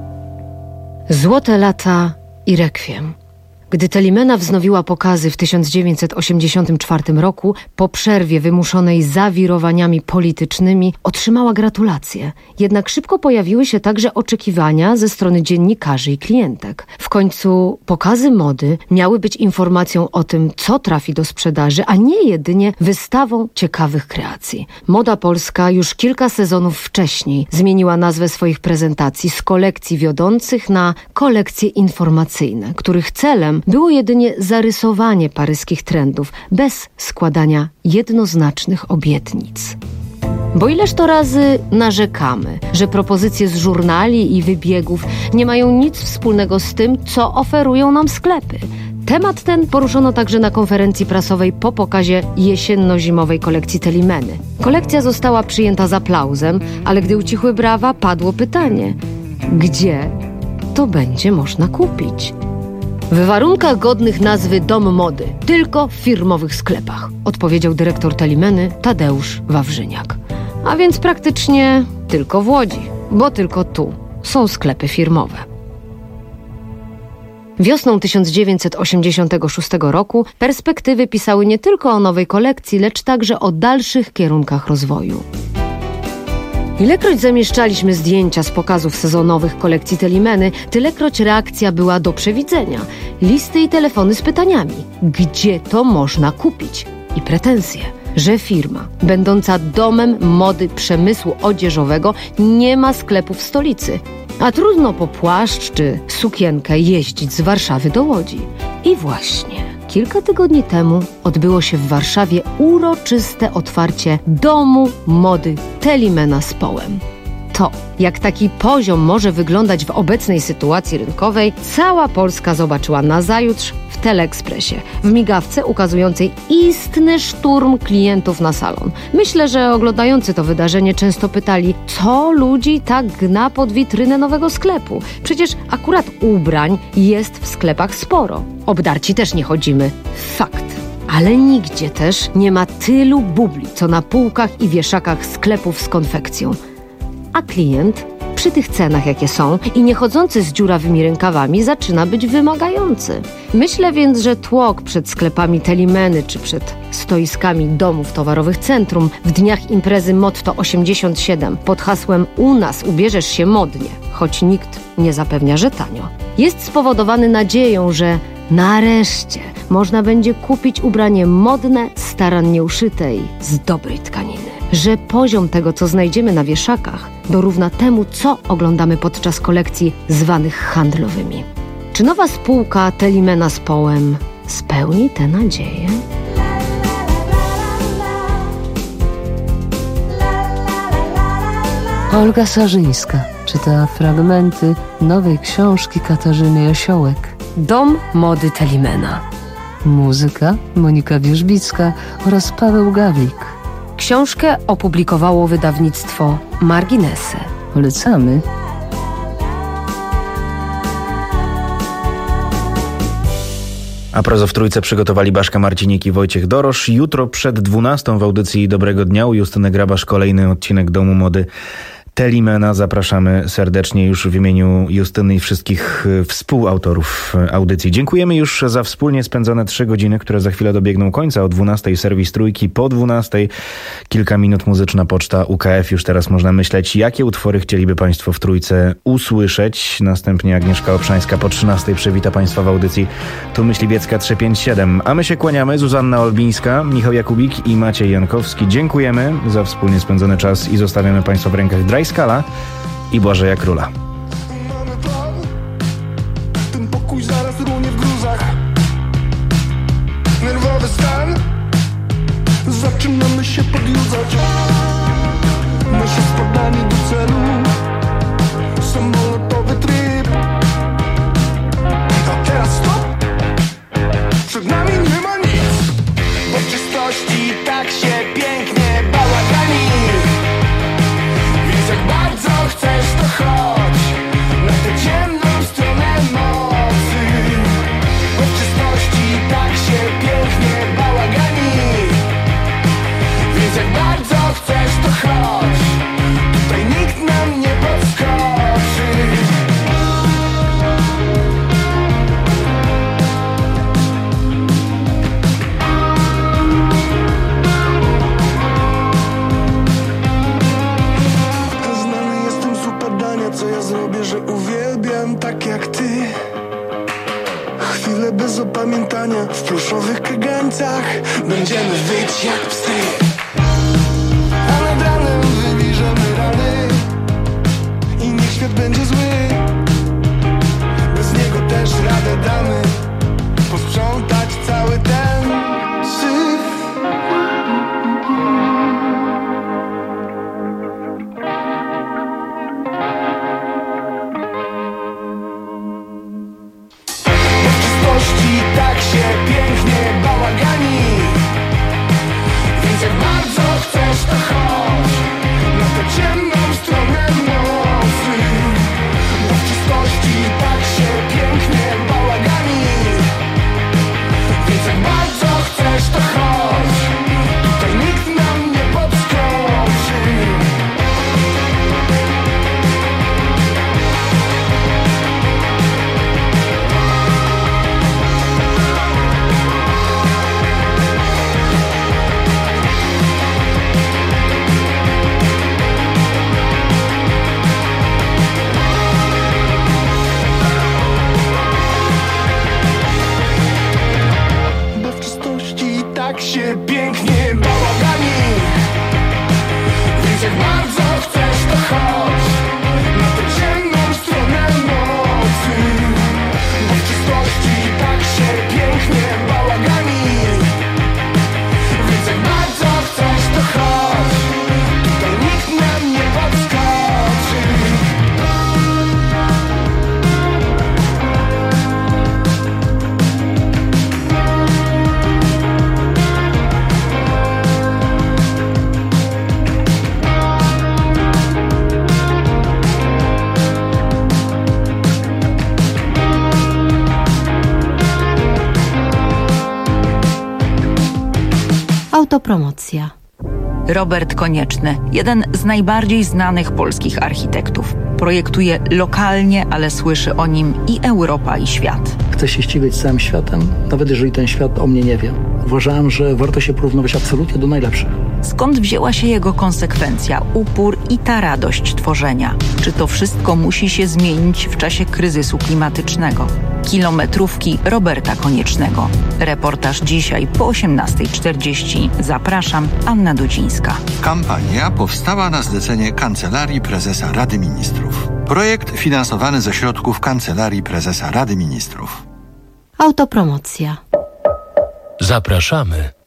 Złote lata i rekwiem. Gdy Telimena wznowiła pokazy w tysiąc dziewięćset osiemdziesiątym czwartym roku, po przerwie wymuszonej zawirowaniami politycznymi, otrzymała gratulacje. Jednak szybko pojawiły się także oczekiwania ze strony dziennikarzy i klientek. W końcu pokazy mody miały być informacją o tym, co trafi do sprzedaży, a nie jedynie wystawą ciekawych kreacji. Moda polska już kilka sezonów wcześniej zmieniła nazwę swoich prezentacji z kolekcji wiodących na kolekcje informacyjne, których celem było jedynie zarysowanie paryskich trendów, bez składania jednoznacznych obietnic. Bo ileż to razy narzekamy, że propozycje z żurnali i wybiegów nie mają nic wspólnego z tym, co oferują nam sklepy. Temat ten poruszono także na konferencji prasowej po pokazie jesienno-zimowej kolekcji Telimeny. Kolekcja została przyjęta z aplauzem, ale gdy ucichły brawa, padło pytanie: gdzie to będzie można kupić? W warunkach godnych nazwy Dom Mody, tylko w firmowych sklepach, odpowiedział dyrektor Telimeny Tadeusz Wawrzyniak. A więc praktycznie tylko w Łodzi, bo tylko tu są sklepy firmowe. Wiosną tysiąc dziewięćset osiemdziesiątego szóstego roku perspektywy pisały nie tylko o nowej kolekcji, lecz także o dalszych kierunkach rozwoju. Ilekroć zamieszczaliśmy zdjęcia z pokazów sezonowych kolekcji Telimeny, tylekroć reakcja była do przewidzenia. Listy i telefony z pytaniami, gdzie to można kupić? I pretensje, że firma, będąca domem mody przemysłu odzieżowego, nie ma sklepu w stolicy. A trudno po płaszcz czy sukienkę jeździć z Warszawy do Łodzi. I właśnie kilka tygodni temu odbyło się w Warszawie uroczyste otwarcie Domu Mody Telimena z Połem. To, jak taki poziom może wyglądać w obecnej sytuacji rynkowej, cała Polska zobaczyła nazajutrz w Teleekspresie, w migawce ukazującej istny szturm klientów na salon. Myślę, że oglądający to wydarzenie często pytali, co ludzi tak gna pod witrynę nowego sklepu. Przecież akurat ubrań jest w sklepach sporo. Obdarci też nie chodzimy. Fakt. Ale nigdzie też nie ma tylu bubli, co na półkach i wieszakach sklepów z konfekcją. A klient przy tych cenach, jakie są i nie chodzący z dziurawymi rękawami, zaczyna być wymagający. Myślę więc, że tłok przed sklepami Telimeny czy przed stoiskami domów towarowych Centrum w dniach imprezy Motto osiemdziesiąt siedem pod hasłem „U nas ubierzesz się modnie”, choć nikt nie zapewnia, że tanio, jest spowodowany nadzieją, że nareszcie można będzie kupić ubranie modne, starannie uszyte i z dobrej tkaniny. Że poziom tego, co znajdziemy na wieszakach, dorówna temu, co oglądamy podczas kolekcji zwanych handlowymi. Czy nowa spółka Telimena z Połem spełni te nadzieje? Olga Sarzyńska czyta fragmenty nowej książki Katarzyny Jasiołek. Dom mody Telimena. Muzyka Monika Wierzbicka oraz Paweł Gawlik. Książkę opublikowało wydawnictwo Marginesy. Polecamy. A prozo w Trójce przygotowali Baszka Marcinik i Wojciech Dorosz. Jutro przed dwunastą w audycji Dobrego Dnia u Justyny Grabasz kolejny odcinek Domu Mody Telimena. Zapraszamy serdecznie już w imieniu Justyny i wszystkich współautorów audycji. Dziękujemy już za wspólnie spędzone trzy godziny, które za chwilę dobiegną końca. O dwunastej serwis Trójki, po dwunastej kilka minut muzyczna poczta U K F. Już teraz można myśleć, jakie utwory chcieliby Państwo w Trójce usłyszeć. Następnie Agnieszka Obszańska po trzynastej przywita Państwa w audycji Tu Myśliwiecka trzysta pięćdziesiąt siedem. A my się kłaniamy. Zuzanna Olbińska, Michał Jakubik i Maciej Jankowski. Dziękujemy za wspólnie spędzony czas i zostawiamy Państwa w rękach Dry Skala i Błażeja Króla. Ten pokój zaraz runie w gruzach. Nerwowy stan. Zaczynamy się podjudzać. Nasze spadanie do celu. Samolotowy tryb. A teraz stop. Przed nami nie ma nic. Bo w czystości tak się pięknie bałagani. Więc jak bardzo chcesz, to chodź na tę ciemną stronę nocy. Bo w czystości tak się pięknie bałagani. Więc jak bardzo chcesz, to chodź. Tutaj nikt nam nie podskoczy. Znany jestem z upadania, co ja zrobię, że uwielbiam tak jak ty. Chwile bez opamiętania w pluszowych kagańcach. Będziemy wyć jak psy. A nad ranem wybliżamy rany. I niech świat będzie zły. Bez niego też radę damy. Posprzątać cały ten syf. Bo w czystości tak się pięknie bałagani. Więc jak bardzo chcesz, to chodź na tę ciemną stronę nocy. Bo w czystości tak się pięknie bałagani. Więc jak bardzo chcesz, to chodź. Tutaj nikt nam nie podskoczy. Bo w czystości tak się pięknie bałagani. Więc jak bardzo chcesz, to chodź na tę ciemną stronę nocy. Bo w czystości tak się pięknie bałagani. Więc jak bardzo chcesz, to chodź. Tutaj nikt nam nie podskoczy. Autopromocja. Robert Konieczny, jeden z najbardziej znanych polskich architektów. Projektuje lokalnie, ale słyszy o nim i Europa, i świat. Chcę się ścigać z całym światem, nawet jeżeli ten świat o mnie nie wie. Uważałem, że warto się porównywać absolutnie do najlepszych. Skąd wzięła się jego konsekwencja, upór i ta radość tworzenia? Czy to wszystko musi się zmienić w czasie kryzysu klimatycznego? Kilometrówki Roberta Koniecznego. Reportaż dzisiaj po osiemnastej czterdzieści. Zapraszam, Anna Dudzińska. Kampania powstała na zlecenie Kancelarii Prezesa Rady Ministrów. Projekt finansowany ze środków Kancelarii Prezesa Rady Ministrów. Autopromocja. Zapraszamy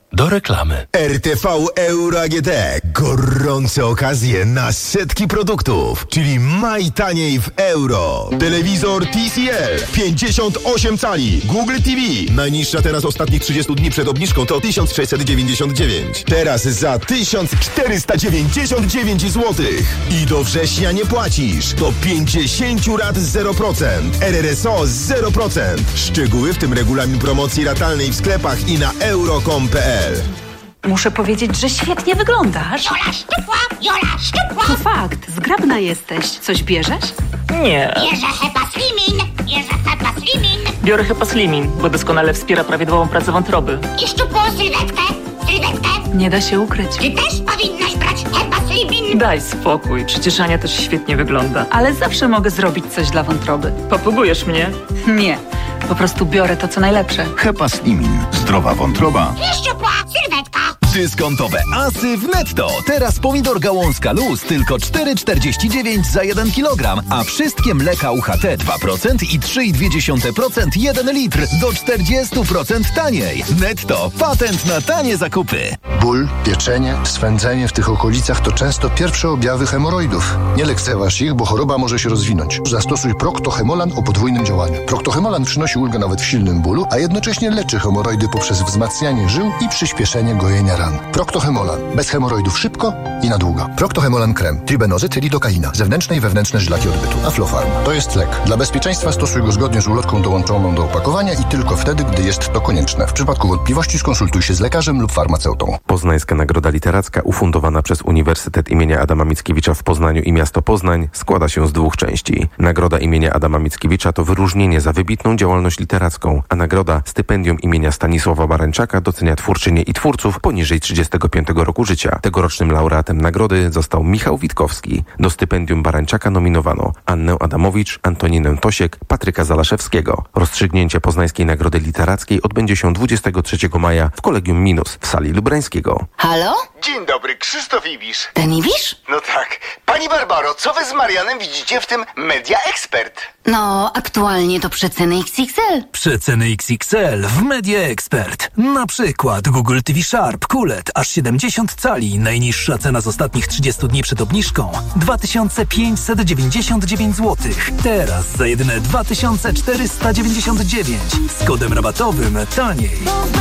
do reklamy. R T V Euro A G D. Gorące okazje na setki produktów, czyli maj taniej w euro. Telewizor T C L pięćdziesiąt osiem cali, Google T V. Najniższa teraz ostatnich trzydziestu dni przed obniżką to tysiąc sześćset dziewięćdziesiąt dziewięć. Teraz za tysiąc czterysta dziewięćdziesiąt dziewięć złotych. I do września nie płacisz. Do pięćdziesiąt rat zero procent. R R S O zero procent. Szczegóły, w tym regulamin promocji ratalnej w sklepach i na euro kropka com kropka p l. Muszę powiedzieć, że świetnie wyglądasz. Jola szczupła, Jola szczupła. To fakt, zgrabna jesteś. Coś bierzesz? Nie. Bierze Hepa Slimin, bierze Hepa Slimin. Biorę Hepa Slimin, bo doskonale wspiera prawidłową pracę wątroby. I szczupłą sylwetkę, sylwetkę. Nie da się ukryć. Ty też powinnaś brać Hepa Slimin. Daj spokój, przecież Ania też świetnie wygląda. Ale zawsze mogę zrobić coś dla wątroby. Popugujesz mnie? Nie, po prostu biorę to, co najlepsze. Hepa Slimin. Zdrowa wątroba. I szczupła sylwetka. Dyskontowe asy w Netto. Teraz pomidor gałązka luz tylko cztery czterdzieści dziewięć za jeden kilogram, a wszystkie mleka U H T dwa procent i trzy i dwie dziesiąte procent jeden litr do czterdzieści procent taniej. Netto. Patent na tanie zakupy. Ból, pieczenie, swędzenie w tych okolicach to często pierwsze objawy hemoroidów. Nie lekceważ ich, bo choroba może się rozwinąć. Zastosuj Procto-Hemolan o podwójnym działaniu. Procto-Hemolan przynosi ulgę nawet w silnym bólu, a jednocześnie leczy hemoroidy poprzez wzmacnianie żył i przyspieszenie gojenia ran. Procto-Hemolan. Bez hemoroidów szybko i na długo. Procto-Hemolan krem. Tribenozyt, lidokaina. Zewnętrzne i wewnętrzne żylaki odbytu. Aflofarm. To jest lek. Dla bezpieczeństwa stosuj go zgodnie z ulotką dołączoną do opakowania i tylko wtedy, gdy jest to konieczne. W przypadku wątpliwości skonsultuj się z lekarzem lub farmaceutą. Poznańska Nagroda Literacka ufundowana przez Uniwersytet imienia Adama Mickiewicza w Poznaniu i miasto Poznań składa się z dwóch części. Nagroda imienia Adama Mickiewicza to wyróżnienie za wybitną działalność literacką, a nagroda stypendium imienia Stanisława Barańczaka docenia twórczynie i twórców poniżej trzydziestego piątego roku życia. Tegorocznym laureatem nagrody został Michał Witkowski. Do stypendium Barańczaka nominowano Annę Adamowicz, Antoninę Tosiek, Patryka Zalaszewskiego. Rozstrzygnięcie Poznańskiej Nagrody Literackiej odbędzie się dwudziestego trzeciego maja w Kolegium Minus w sali Lubrańskiego. Halo? Dzień dobry, Krzysztof Ibisz. Ten Ibisz? No tak. Pani Barbaro, co wy z Marianem widzicie w tym Media Expert? No, aktualnie to przeceny X X L. Przeceny X X L w Media Expert. Na przykład Google T V Sharp Q L E D aż siedemdziesiąt cali. Najniższa cena z ostatnich trzydziestu dni przed obniżką dwa tysiące pięćset dziewięćdziesiąt dziewięć złotych. Teraz za jedyne dwa tysiące czterysta dziewięćdziesiąt dziewięć. Z kodem rabatowym taniej.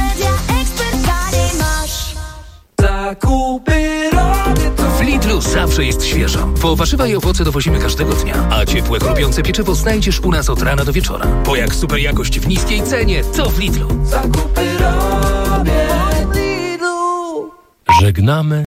Zakupy robię to. W Lidlu zawsze jest świeżo, bo warzywa i owoce dowozimy każdego dnia, a ciepłe, chrupiące pieczywo znajdziesz u nas od rana do wieczora. Bo jak super jakość w niskiej cenie, to w Lidlu. Zakupy robię w Lidlu. Żegnamy